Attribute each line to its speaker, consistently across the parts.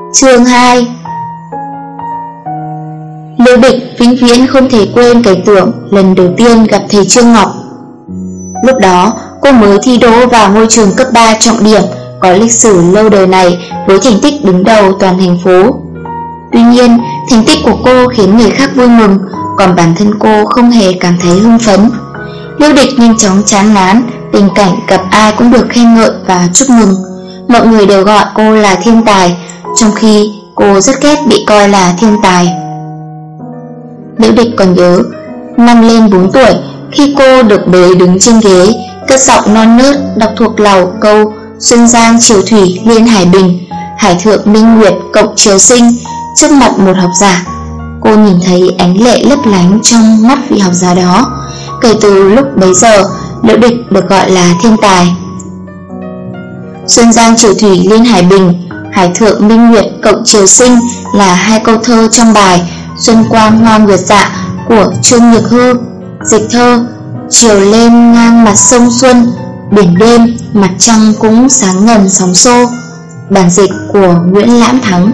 Speaker 1: Chương 2. Lưu Địch vĩnh viễn không thể quên cái tưởng lần đầu tiên gặp thầy Trương Ngọc. Lúc đó cô mới thi đỗ vào ngôi trường cấp 3 trọng điểm có lịch sử lâu đời này với thành tích đứng đầu toàn thành phố. Tuy nhiên, thành tích của cô khiến người khác vui mừng, còn bản thân cô không hề cảm thấy hưng phấn. Lưu Địch nhanh chóng chán ngán tình cảnh gặp ai cũng được khen ngợi và chúc mừng. Mọi người đều gọi cô là thiên tài, trong khi cô rất ghét bị coi là thiên tài. Lưu Địch còn nhớ, năm lên 4 tuổi, khi cô được bế đứng trên ghế, cất giọng non nớt đọc thuộc lòng câu Xuân Giang Triều Thủy Liên Hải Bình, Hải Thượng Minh Nguyệt cộng Triều Sinh trước mặt một học giả. Cô nhìn thấy ánh lệ lấp lánh trong mắt vị học giả đó. Kể từ lúc bấy giờ, Lưu Địch được gọi là thiên tài. Xuân Giang Triều Thủy Liên Hải Bình, Hải Thượng Minh Nguyệt cộng Triều Sinh là hai câu thơ trong bài Xuân Quang Hoa Nguyệt Dạ của Trương Nhược Hư. Dịch thơ: chiều lên ngang mặt sông Xuân, biển đêm mặt trăng cũng sáng ngần sóng xô. Bản dịch của Nguyễn Lãm Thắng.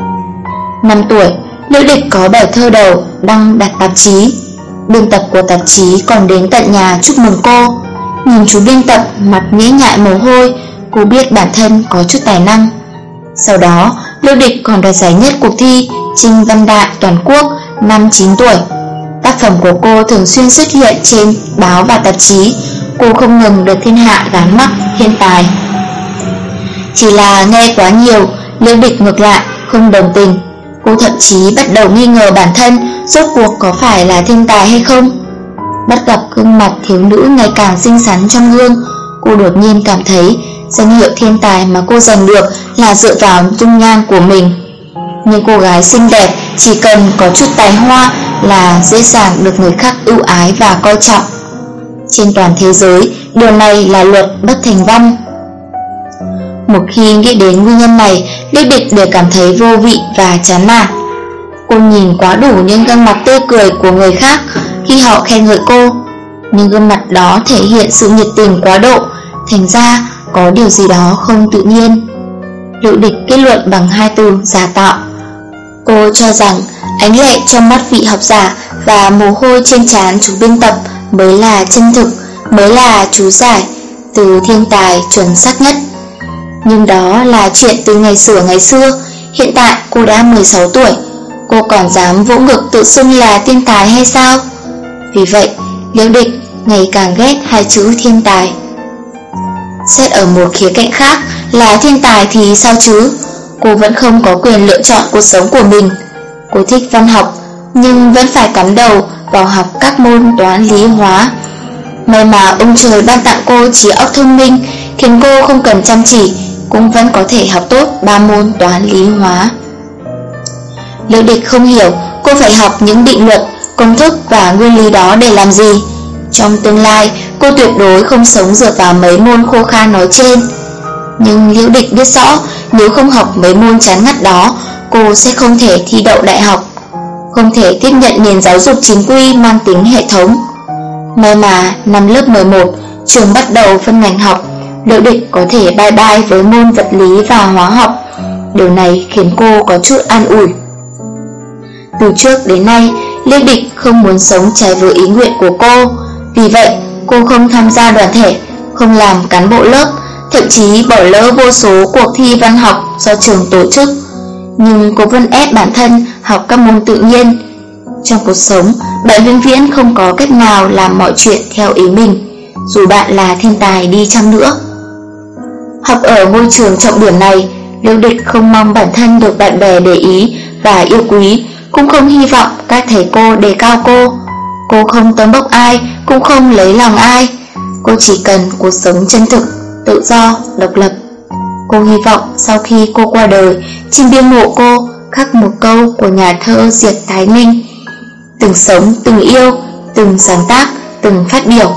Speaker 1: 5 tuổi, Lưu Địch có bài thơ đầu đăng đặt tạp chí. Biên tập của tạp chí còn đến tận nhà chúc mừng cô. Nhìn chú biên tập mặt nhễ nhại mồ hôi, cô biết bản thân có chút tài năng. Sau đó, Lưu Địch còn đoạt giải nhất cuộc thi Trinh Văn Đại toàn quốc năm 9 tuổi. Tác phẩm của cô thường xuyên xuất hiện trên báo và tạp chí. Cô không ngừng được thiên hạ gán mác thiên tài. Chỉ là nghe quá nhiều, Lưu Địch ngược lại không đồng tình. Cô thậm chí bắt đầu nghi ngờ bản thân rốt cuộc có phải là thiên tài hay không. Bắt gặp gương mặt thiếu nữ ngày càng xinh xắn trong gương, cô đột nhiên cảm thấy danh hiệu thiên tài mà cô giành được là dựa vào dung nhan của mình. Nhưng cô gái xinh đẹp chỉ cần có chút tài hoa là dễ dàng được người khác ưu ái và coi trọng. Trên toàn thế giới, điều này là luật bất thành văn. Một khi nghĩ đến nguyên nhân này, Lưu Địch đều cảm thấy vô vị và chán nản. Cô nhìn quá đủ những gương mặt tươi cười của người khác khi họ khen ngợi cô, nhưng gương mặt đó thể hiện sự nhiệt tình quá độ, thành ra có điều gì đó không tự nhiên. Lưu Địch kết luận bằng hai từ giả tạo. Cô cho rằng ánh lệ trong mắt vị học giả và mồ hôi trên trán chú biên tập mới là chân thực, mới là chú giải từ thiên tài chuẩn xác nhất. Nhưng đó là chuyện từ ngày xưa. Hiện tại cô đã 16 tuổi, cô còn dám vỗ ngực tự xưng là thiên tài hay sao? Vì vậy, Lưu Địch ngày càng ghét hai chữ thiên tài. Xét ở một khía cạnh khác là thiên tài thì sao chứ? Cô vẫn không có quyền lựa chọn cuộc sống của mình. Cô thích văn học, nhưng vẫn phải cắm đầu vào học các môn toán lý hóa. May mà ông trời ban tặng cô trí óc thông minh, khiến cô không cần chăm chỉ cũng vẫn có thể học tốt 3 môn toán lý hóa. Lưu Địch không hiểu cô phải học những định luật, công thức và nguyên lý đó để làm gì. Trong tương lai, cô tuyệt đối không sống dựa vào mấy môn khô khan nói trên. Nhưng Lưu Địch biết rõ, nếu không học mấy môn chán ngắt đó, cô sẽ không thể thi đậu đại học, không thể tiếp nhận nền giáo dục chính quy mang tính hệ thống. May mà năm lớp 11, trường bắt đầu phân ngành học, Lưu Địch có thể bye bye với môn vật lý và hóa học. Điều này khiến cô có chút an ủi. Từ trước đến nay, Lưu Địch không muốn sống trái với ý nguyện của cô. Vì vậy, cô không tham gia đoàn thể, không làm cán bộ lớp, thậm chí bỏ lỡ vô số cuộc thi văn học do trường tổ chức. Nhưng cô vẫn ép bản thân học các môn tự nhiên. Trong cuộc sống, bạn vĩnh viễn không có cách nào làm mọi chuyện theo ý mình, dù bạn là thiên tài đi chăng nữa. Học ở ngôi trường trọng điểm này, Lưu Địch không mong bản thân được bạn bè để ý và yêu quý, cũng không hy vọng các thầy cô đề cao cô. Cô không tấn bốc ai, cũng không lấy lòng ai. Cô chỉ cần cuộc sống chân thực, tự do, độc lập. Cô hy vọng sau khi cô qua đời, trên bia mộ cô khắc một câu của nhà thơ Diệp Thái Minh: từng sống, từng yêu, từng sáng tác, từng phát biểu.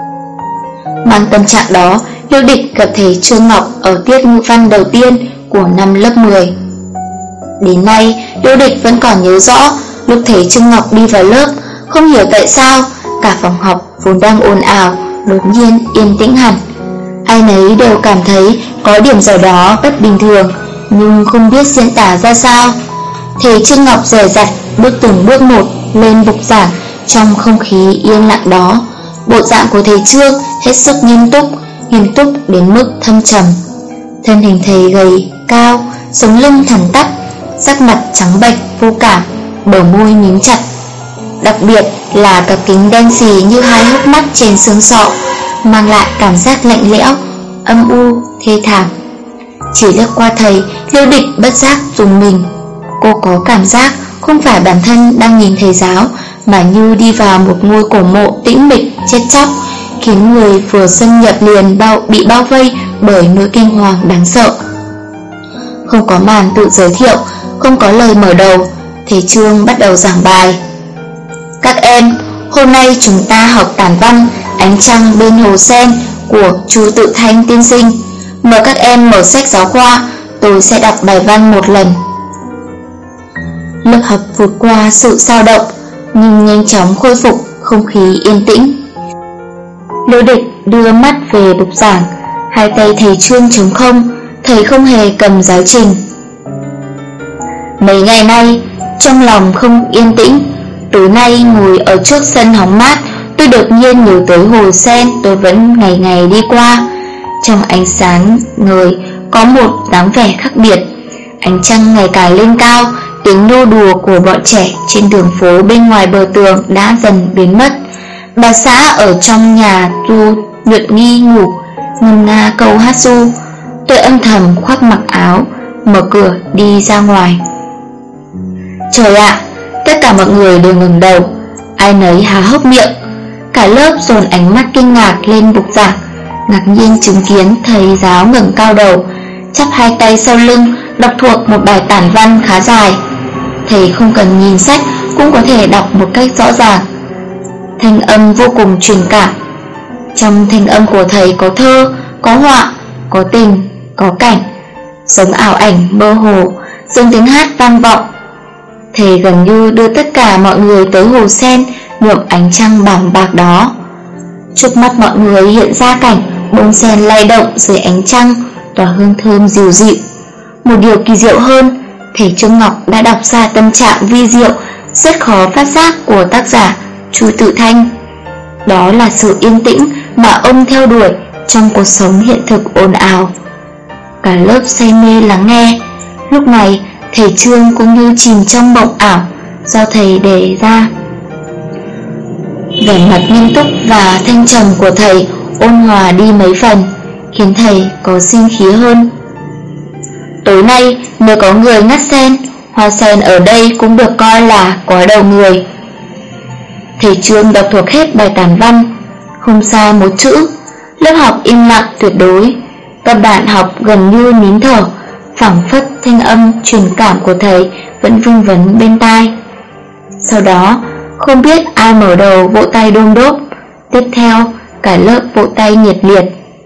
Speaker 1: Mang tâm trạng đó, Lưu Địch gặp thầy Trương Ngọc ở tiết ngữ văn đầu tiên của năm lớp 10. Đến nay, Lưu Địch vẫn còn nhớ rõ lúc thầy Trương Ngọc đi vào lớp, không hiểu tại sao cả phòng học vốn đang ồn ào đột nhiên yên tĩnh hẳn. Ai nấy đều cảm thấy có điểm gì đó bất bình thường. nhưng không biết diễn tả ra sao. Thầy Trương Ngọc dè dặt bước từng bước một lên bục giảng trong không khí yên lặng đó. Bộ dạng của thầy Trương hết sức nghiêm túc đến mức thâm trầm. Thân hình thầy gầy, cao, sống lưng thẳng tắp, sắc mặt trắng bệch vô cảm, bờ môi mím chặt. Đặc biệt là cặp kính đen xì như hai hốc mắt trên xương sọ, mang lại cảm giác lạnh lẽo, âm u, thê thảm. Chỉ lướt qua thầy, Liêu Địch bất giác rùng mình. Cô có cảm giác không phải bản thân đang nhìn thầy giáo, mà như đi vào một ngôi cổ mộ tĩnh mịch chết chóc, khiến người vừa xâm nhập liền bị bao vây bởi nỗi kinh hoàng đáng sợ. Không có màn tự giới thiệu, không có lời mở đầu, thầy Trương bắt đầu giảng bài. Các em, hôm nay chúng ta học tản văn Ánh trăng bên hồ sen của Chu Tự Thanh tiên sinh. Mời các em mở sách giáo khoa, tôi sẽ đọc bài văn một lần. Lớp học vượt qua sự dao động, nhưng nhanh chóng khôi phục không khí yên tĩnh. Liêu Địch đưa mắt về bục giảng, hai tay thầy Trương trống không, thầy không hề cầm giáo trình. Mấy ngày nay, trong lòng không yên tĩnh. Tối nay ngồi ở trước sân hóng mát, tôi đột nhiên nhớ tới hồ sen tôi vẫn ngày ngày đi qua. Trong ánh sáng ngời có một dáng vẻ khác biệt. Ánh trăng ngày càng lên cao, tiếng nô đùa của bọn trẻ trên đường phố bên ngoài bờ tường đã dần biến mất. Bà xã ở trong nhà tu nhuận nghi ngủ, ngâm nga câu hát ru. Tôi âm thầm khoác mặc áo, mở cửa đi ra ngoài. Trời ạ! Tất cả mọi người đều ngẩng đầu, ai nấy há hốc miệng. Cả lớp dồn ánh mắt kinh ngạc lên bục giảng, ngạc nhiên chứng kiến thầy giáo ngẩng cao đầu, chắp hai tay sau lưng, đọc thuộc một bài tản văn khá dài. Thầy không cần nhìn sách cũng có thể đọc một cách rõ ràng. Thanh âm vô cùng truyền cảm. Trong thanh âm của thầy có thơ, có họa, có tình, có cảnh, giống ảo ảnh mơ hồ, giống tiếng hát vang vọng. Thầy gần như đưa tất cả mọi người tới hồ sen nhuộm ánh trăng bàng bạc đó. Trước mắt mọi người hiện ra cảnh bông sen lay động dưới ánh trăng, tỏa hương thơm dịu dịu. Một điều kỳ diệu hơn, thầy Trương Ngọc đã đọc ra tâm trạng vi diệu rất khó phát giác của tác giả Chu Tự Thanh. Đó là sự yên tĩnh mà ông theo đuổi trong cuộc sống hiện thực ồn ào. Cả lớp say mê lắng nghe. Lúc này thầy Trương cũng như chìm trong mộng ảo do thầy đề ra. Vẻ mặt nghiêm túc và thanh trầm của thầy ôn hòa đi mấy phần, khiến thầy có sinh khí hơn. Tối nay nếu có người ngắt sen, hoa sen ở đây cũng được coi là quá đầu người. Thầy Trương đọc thuộc hết bài tản văn, không sai một chữ. Lớp học im lặng tuyệt đối. Các bạn học gần như nín thở, phảng phất thanh âm truyền cảm của thầy vẫn vương vấn bên tai. Sau đó, không biết ai mở đầu vỗ tay đôm đốp. Tiếp theo, cả lớp vỗ tay nhiệt liệt.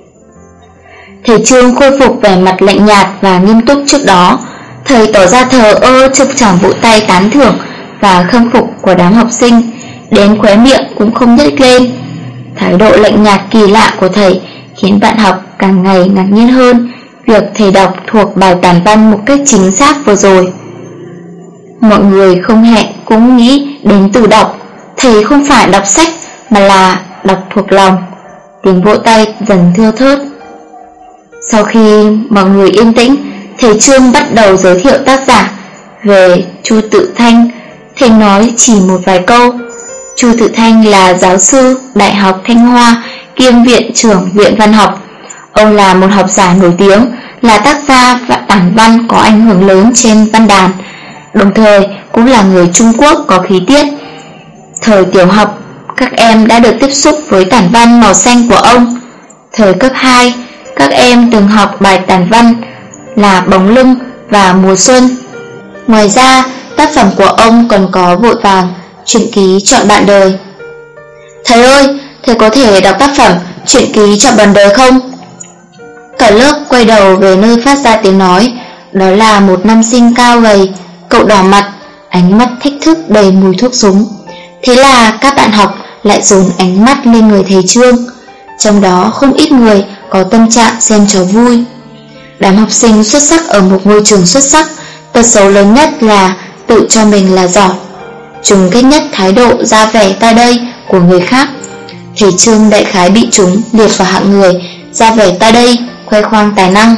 Speaker 1: Thầy Trương khôi phục vẻ mặt lạnh nhạt và nghiêm túc trước đó. Thầy tỏ ra thờ ơ trước tràng vỗ tay tán thưởng và khâm phục của đám học sinh, đến khóe miệng cũng không nhếch lên. Thái độ lạnh nhạt kỳ lạ của thầy khiến bạn học càng ngày ngạc nhiên hơn việc thầy đọc thuộc bài tản văn một cách chính xác vừa rồi. Mọi người không hẹn cũng nghĩ đến từ đọc. Thầy không phải đọc sách mà là đọc thuộc lòng. Tiếng vỗ tay dần thưa thớt. Sau khi mọi người yên tĩnh, thầy Trương bắt đầu giới thiệu tác giả. Về Chu Tự Thanh, thầy nói chỉ một vài câu. Chu Tự Thanh là giáo sư Đại học Thanh Hoa, kiêm viện trưởng Viện Văn học. Ông là một học giả nổi tiếng, là tác gia và tản văn có ảnh hưởng lớn trên văn đàn, đồng thời cũng là người Trung Quốc có khí tiết. Thời tiểu học, các em đã được tiếp xúc với tản văn màu xanh của ông. Thời cấp 2, các em từng học bài tản văn là Bóng lưng và Mùa xuân. Ngoài ra, tác phẩm của ông còn có Vội vàng, truyện ký Chọn bạn đời. Thầy ơi, thầy có thể đọc tác phẩm truyện ký Chọn bạn đời không? Cả lớp quay đầu về nơi phát ra tiếng nói. Đó là một nam sinh cao gầy, cậu đỏ mặt, ánh mắt thách thức đầy mùi thuốc súng. Thế là các bạn học lại dồn ánh mắt lên người thầy Trương. Trong đó không ít người có tâm trạng xem trò vui. Đám học sinh xuất sắc ở một ngôi trường xuất sắc, tật xấu lớn nhất là tự cho mình là giỏi. Chúng ghét nhất thái độ ra vẻ ta đây của người khác. Thầy Trương đại khái bị chúng liệt vào hạng người ra vẻ ta đây, khoe khoang tài năng.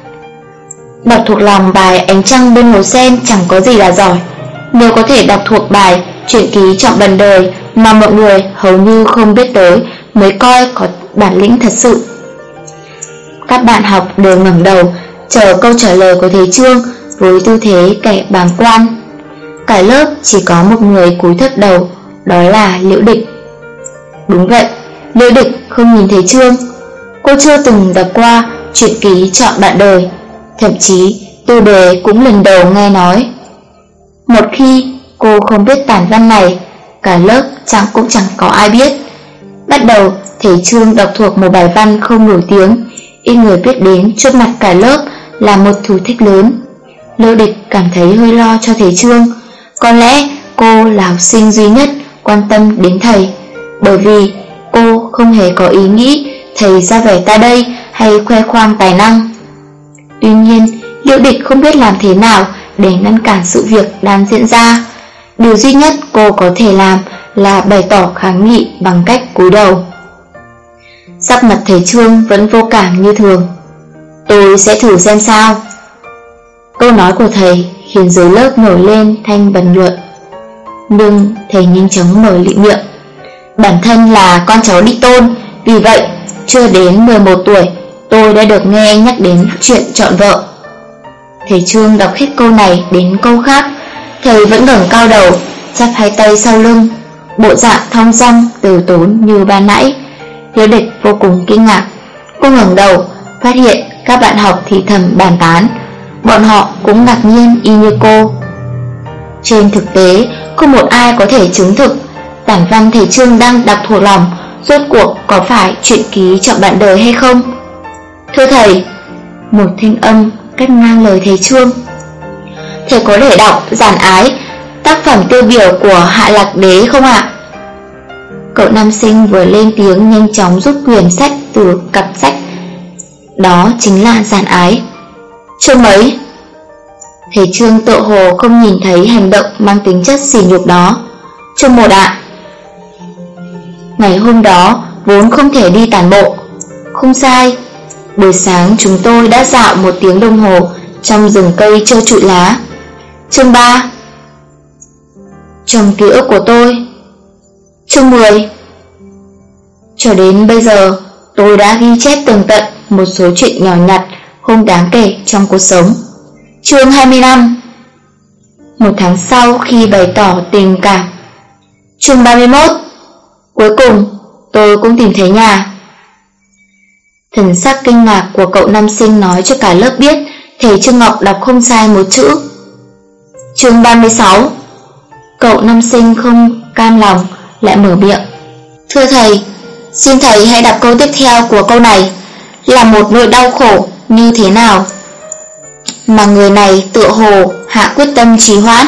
Speaker 1: Đọc thuộc lòng bài Ánh trăng bên hồ sen chẳng có gì là giỏi. Nếu có thể đọc thuộc bài Truyện ký Chọn Bần Đời mà mọi người hầu như không biết tới mới coi có bản lĩnh thật sự. Các bạn học đều ngẩng đầu chờ câu trả lời của thầy Trương với tư thế kẻ bàng quan. Cả lớp chỉ có một người cúi thấp đầu, đó là Liễu Địch. Đúng vậy, Liễu Địch không nhìn thầy Trương. Cô chưa từng đọc qua Truyện ký Chọn Bạn Đời, thậm chí tiêu đề cũng lần đầu nghe nói. Một khi cô không biết tản văn này, cả lớp cũng chẳng có ai biết. Bắt đầu thầy Trương đọc thuộc một bài văn không nổi tiếng, ít người biết đến trước mặt cả lớp là một thử thách lớn. Liễu Địch cảm thấy hơi lo cho thầy Trương. Có lẽ cô là học sinh duy nhất quan tâm đến thầy, bởi vì cô không hề có ý nghĩ thầy ra vẻ ta đây hay khoe khoang tài năng. Tuy nhiên, Liễu Địch không biết làm thế nào để ngăn cản sự việc đang diễn ra. Điều duy nhất cô có thể làm là bày tỏ kháng nghị bằng cách cúi đầu. Sắc mặt thầy Trương vẫn vô cảm như thường. Tôi sẽ thử xem sao. Câu nói của thầy khiến dưới lớp nổi lên thanh bàn luận. Nhưng thầy nhanh chóng mở miệng. Bản thân là con cháu đích tôn, vì vậy chưa đến 11 tuổi tôi đã được nghe nhắc đến chuyện chọn vợ. Thầy Trương đọc hết câu này đến câu khác. Thầy vẫn ngẩng cao đầu, chắp hai tay sau lưng, bộ dạng thong dong từ tốn như ban nãy. Liễu Địch vô cùng kinh ngạc. Cô ngẩng đầu, phát hiện các bạn học thì thầm bàn tán. Bọn họ cũng ngạc nhiên y như cô. Trên thực tế, không một ai có thể chứng thực tản văn thầy Trương đang đọc thuộc lòng rốt cuộc có phải Truyện ký Chọn Bạn Đời hay không. Thưa thầy, một thanh âm cắt ngang lời thầy Trương. Thầy có thể đọc Giản Ái, tác phẩm tiêu biểu của Hạ Lạc Đế không ạ? Cậu nam sinh vừa lên tiếng nhanh chóng rút quyển sách từ cặp sách. Đó chính là Giản Ái. Chương mấy? Thầy Trương tựa hồ không nhìn thấy hành động mang tính chất sỉ nhục đó. Chương 1 ạ. Ngày hôm đó vốn không thể đi tản bộ. Không sai, buổi sáng chúng tôi đã dạo 1 tiếng đồng hồ trong rừng cây trơ trụi lá. Chương 3. Trong ký ức của tôi. Chương 10. Cho đến bây giờ tôi đã ghi chép tường tận một số chuyện nhỏ nhặt không đáng kể trong cuộc sống. Chương 25. 1 tháng sau khi bày tỏ tình cảm. Chương 31. Cuối cùng tôi cũng tìm thấy nhà. Thần sắc kinh ngạc của cậu nam sinh nói cho cả lớp biết thầy Trương Ngọc đọc không sai một chữ. Chương 36. Cậu nam sinh không cam lòng lại mở miệng. Thưa thầy, xin thầy hãy đọc câu tiếp theo của câu này. Là một nỗi đau khổ như thế nào mà người này tựa hồ hạ quyết tâm trì hoãn.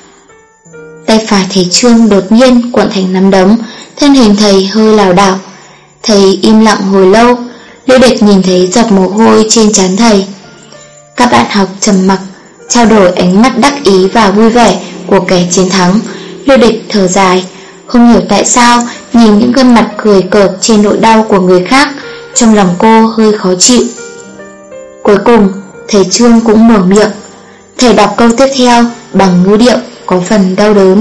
Speaker 1: Tay phải thầy Trương đột nhiên cuộn thành nắm đấm, thân hình thầy hơi lảo đảo. Thầy im lặng hồi lâu. Liễu Địch nhìn thấy giọt mồ hôi trên trán thầy. Các bạn học trầm mặc, trao đổi ánh mắt đắc ý và vui vẻ của kẻ chiến thắng. Liễu Địch thở dài, không hiểu tại sao nhìn những gương mặt cười cợt trên nỗi đau của người khác, trong lòng cô hơi khó chịu. Cuối cùng thầy Trương cũng mở miệng. Thầy đọc câu tiếp theo bằng ngữ điệu có phần đau đớn.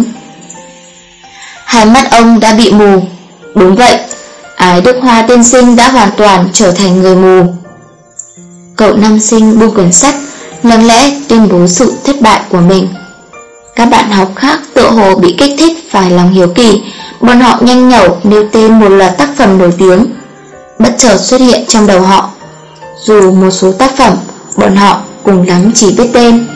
Speaker 1: Hai mắt ông đã bị mù. Đúng vậy, Ái Đức Hoa tiên sinh đã hoàn toàn trở thành người mù. Cậu nam sinh buông quyển sách, lặng lẽ tuyên bố sự thất bại của mình. Các bạn học khác tựa hồ bị kích thích phải lòng hiếu kỳ. Bọn họ nhanh nhẩu nêu tên một loạt tác phẩm nổi tiếng bất chợt xuất hiện trong đầu họ. Dù một số tác phẩm bọn họ cùng lắm chỉ biết tên: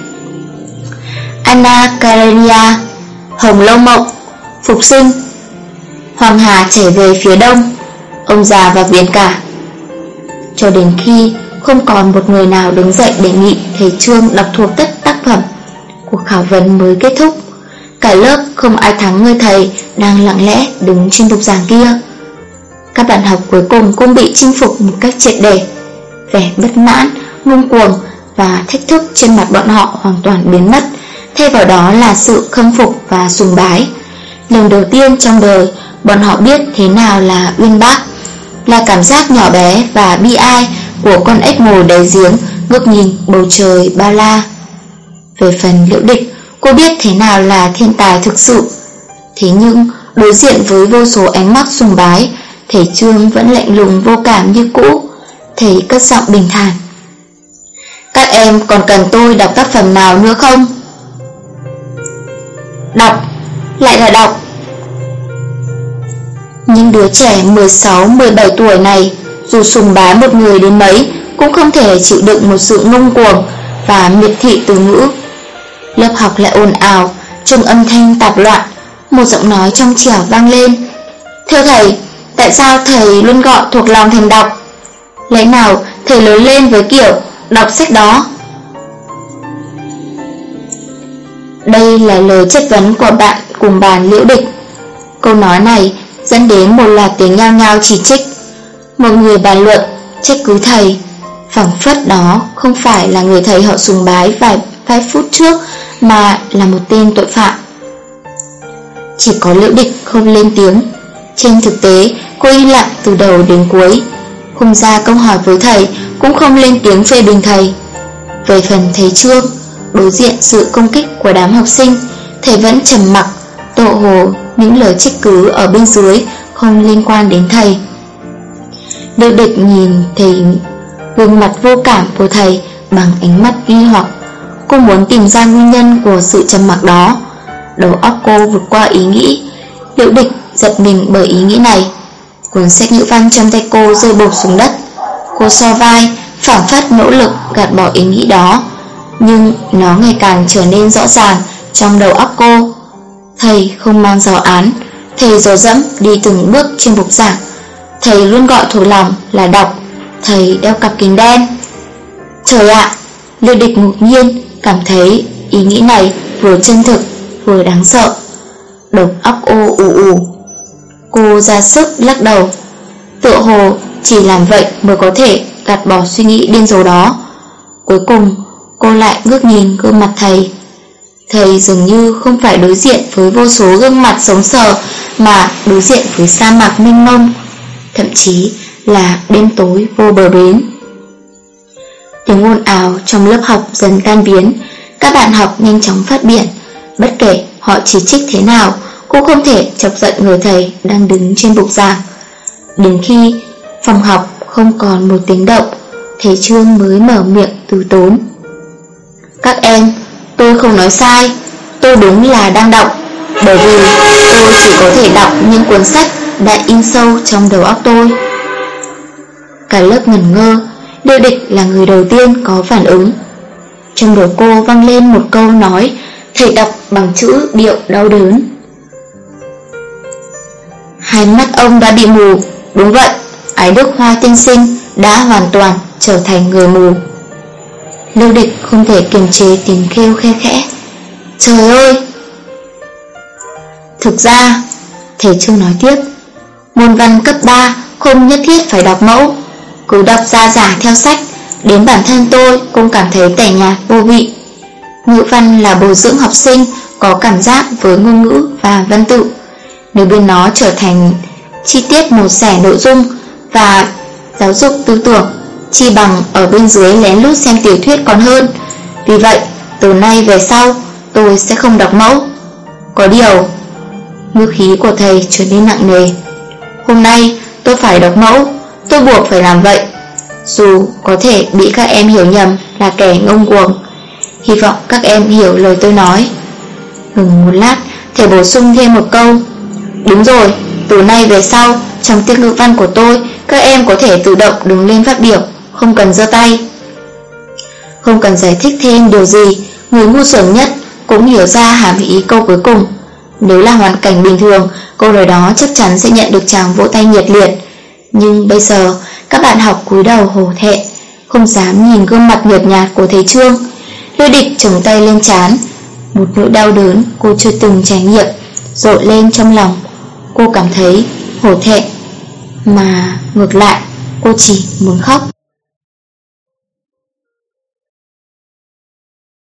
Speaker 1: Anna Karenina, Hồng Lâu Mộng, Phục Sinh, Hoàng Hà chảy về phía đông, Ông già và biển cả. Cho đến khi không còn một người nào đứng dậy đề nghị thầy Trương đọc thuộc tất tác phẩm, cuộc khảo vấn mới kết thúc. Cả lớp không ai thắng người thầy đang lặng lẽ đứng trên bục giảng kia. Các bạn học cuối cùng cũng bị chinh phục một cách triệt để. Vẻ bất mãn ngông cuồng và thách thức trên mặt bọn họ hoàn toàn biến mất, thay vào đó là sự khâm phục và sùng bái. Lần đầu tiên trong đời, bọn họ biết thế nào là uyên bác, là cảm giác nhỏ bé và bi ai của con ếch ngồi đáy giếng ngước nhìn bầu trời bao la. Về phần Liễu Địch, cô biết thế nào là thiên tài thực sự. Thế nhưng đối diện với vô số ánh mắt sùng bái, thầy Trương vẫn lạnh lùng vô cảm như cũ. Thầy cất giọng bình thản: "Các em còn cần tôi đọc tác phẩm nào nữa không?" Đọc, lại là đọc. Nhưng đứa trẻ 16-17 tuổi này, dù sùng bái một người đến mấy, cũng không thể chịu đựng một sự ngông cuồng và miệt thị từ ngữ. Lớp học lại ồn ào, trong âm thanh tạp loạn, một giọng nói trong trẻo vang lên: "Thưa thầy, tại sao thầy luôn gọi thuộc lòng thành đọc? Lẽ nào thầy lớn lên với kiểu đọc sách đó?" Đây là lời chất vấn của bạn cùng bàn Liễu Địch. Câu nói này dẫn đến một loạt tiếng nhao nhao chỉ trích. Mọi người bàn luận, trách cứ thầy, phảng phất đó không phải là người thầy họ sùng bái vài phút trước, mà là một tên tội phạm. Chỉ có Liễu Địch không lên tiếng. Trên thực tế, cô im lặng từ đầu đến cuối, không ra câu hỏi với thầy, cũng không lên tiếng phê bình thầy. Về phần thầy Trương, đối diện sự công kích của đám học sinh, thầy vẫn trầm mặc, tựa hồ những lời trách cứ ở bên dưới không liên quan đến thầy. Liễu Địch nhìn thầy, gương mặt vô cảm của thầy bằng ánh mắt nghi hoặc. Cô muốn tìm ra nguyên nhân của sự trầm mặc đó. Đầu óc cô vượt qua ý nghĩ. Liễu Địch giật mình bởi ý nghĩ này. Cuốn sách ngữ văn trong tay cô rơi bột xuống đất. Cô so vai, phảng phất nỗ lực gạt bỏ ý nghĩ đó, nhưng nó ngày càng trở nên rõ ràng trong đầu óc cô. Thầy không mang giáo án, thầy dò dẫm đi từng bước trên bục giảng. Thầy luôn gọi thuộc lòng là đọc. Thầy đeo cặp kính đen. Trời ạ! Liễu Địch ngạc nhiên, cảm thấy ý nghĩ này vừa chân thực vừa đáng sợ. Đầu óc ô ù ù. Cô ra sức lắc đầu. Tựa hồ chỉ làm vậy mới có thể gạt bỏ suy nghĩ điên rồ đó. Cuối cùng cô lại ngước nhìn gương mặt thầy. Thầy dường như không phải đối diện với vô số gương mặt sống sờ, mà đối diện với sa mạc mênh mông, thậm chí là đêm tối vô bờ bến. Tiếng ồn ào trong lớp học dần tan biến. Các bạn học nhanh chóng phát biểu. Bất kể họ chỉ trích thế nào, cô không thể chọc giận người thầy đang đứng trên bục giảng. Đến khi phòng học không còn một tiếng động, thầy Trương mới mở miệng từ tốn: "Các em, tôi không nói sai. Tôi đúng là đang đọc, bởi vì tôi chỉ có thể đọc những cuốn sách đã in sâu trong đầu óc tôi." Cả lớp ngẩn ngơ. Liễu Địch là người đầu tiên có phản ứng. Trong đầu cô vang lên một câu nói thầy đọc bằng chữ điệu đau đớn: "Hai mắt ông đã bị mù." Đúng vậy, Ái Đức Hoa tiên sinh đã hoàn toàn trở thành người mù. Liễu Địch không thể kiềm chế tiếng kêu khe khẽ: "Trời ơi!" Thực ra, thầy Trương nói tiếp, môn văn cấp 3 không nhất thiết phải đọc mẫu. Cứ đọc ra giả theo sách, đến bản thân tôi cũng cảm thấy tẻ nhạt vô vị. Ngữ văn là bồi dưỡng học sinh có cảm giác với ngôn ngữ và văn tự. Nếu biến nó trở thành chi tiết một xẻ nội dung và giáo dục tư tưởng, chi bằng ở bên dưới lén lút xem tiểu thuyết còn hơn. Vì vậy, từ nay về sau, tôi sẽ không đọc mẫu. Có điều, ngữ khí của thầy trở nên nặng nề. Hôm nay tôi phải đọc mẫu, tôi buộc phải làm vậy, dù có thể bị các em hiểu nhầm là kẻ ngông cuồng. Hy vọng các em hiểu lời tôi nói. Ngừng một lát, thầy bổ sung thêm một câu: "Đúng rồi, từ nay về sau, trong tiết ngữ văn của tôi, các em có thể tự động đứng lên phát biểu, không cần giơ tay." Không cần giải thích thêm điều gì, người ngu xuẩn nhất cũng hiểu ra hàm ý câu cuối cùng. Nếu là hoàn cảnh bình thường, câu nói đó chắc chắn sẽ nhận được tràng vỗ tay nhiệt liệt. Nhưng bây giờ, các bạn học cúi đầu hổ thẹn, không dám nhìn gương mặt nhợt nhạt của thầy Trương. Liễu Địch chồng tay lên trán. Một nỗi đau đớn cô chưa từng trải nghiệm dội lên trong lòng. Cô cảm thấy hổ thẹn, mà ngược lại cô chỉ muốn khóc.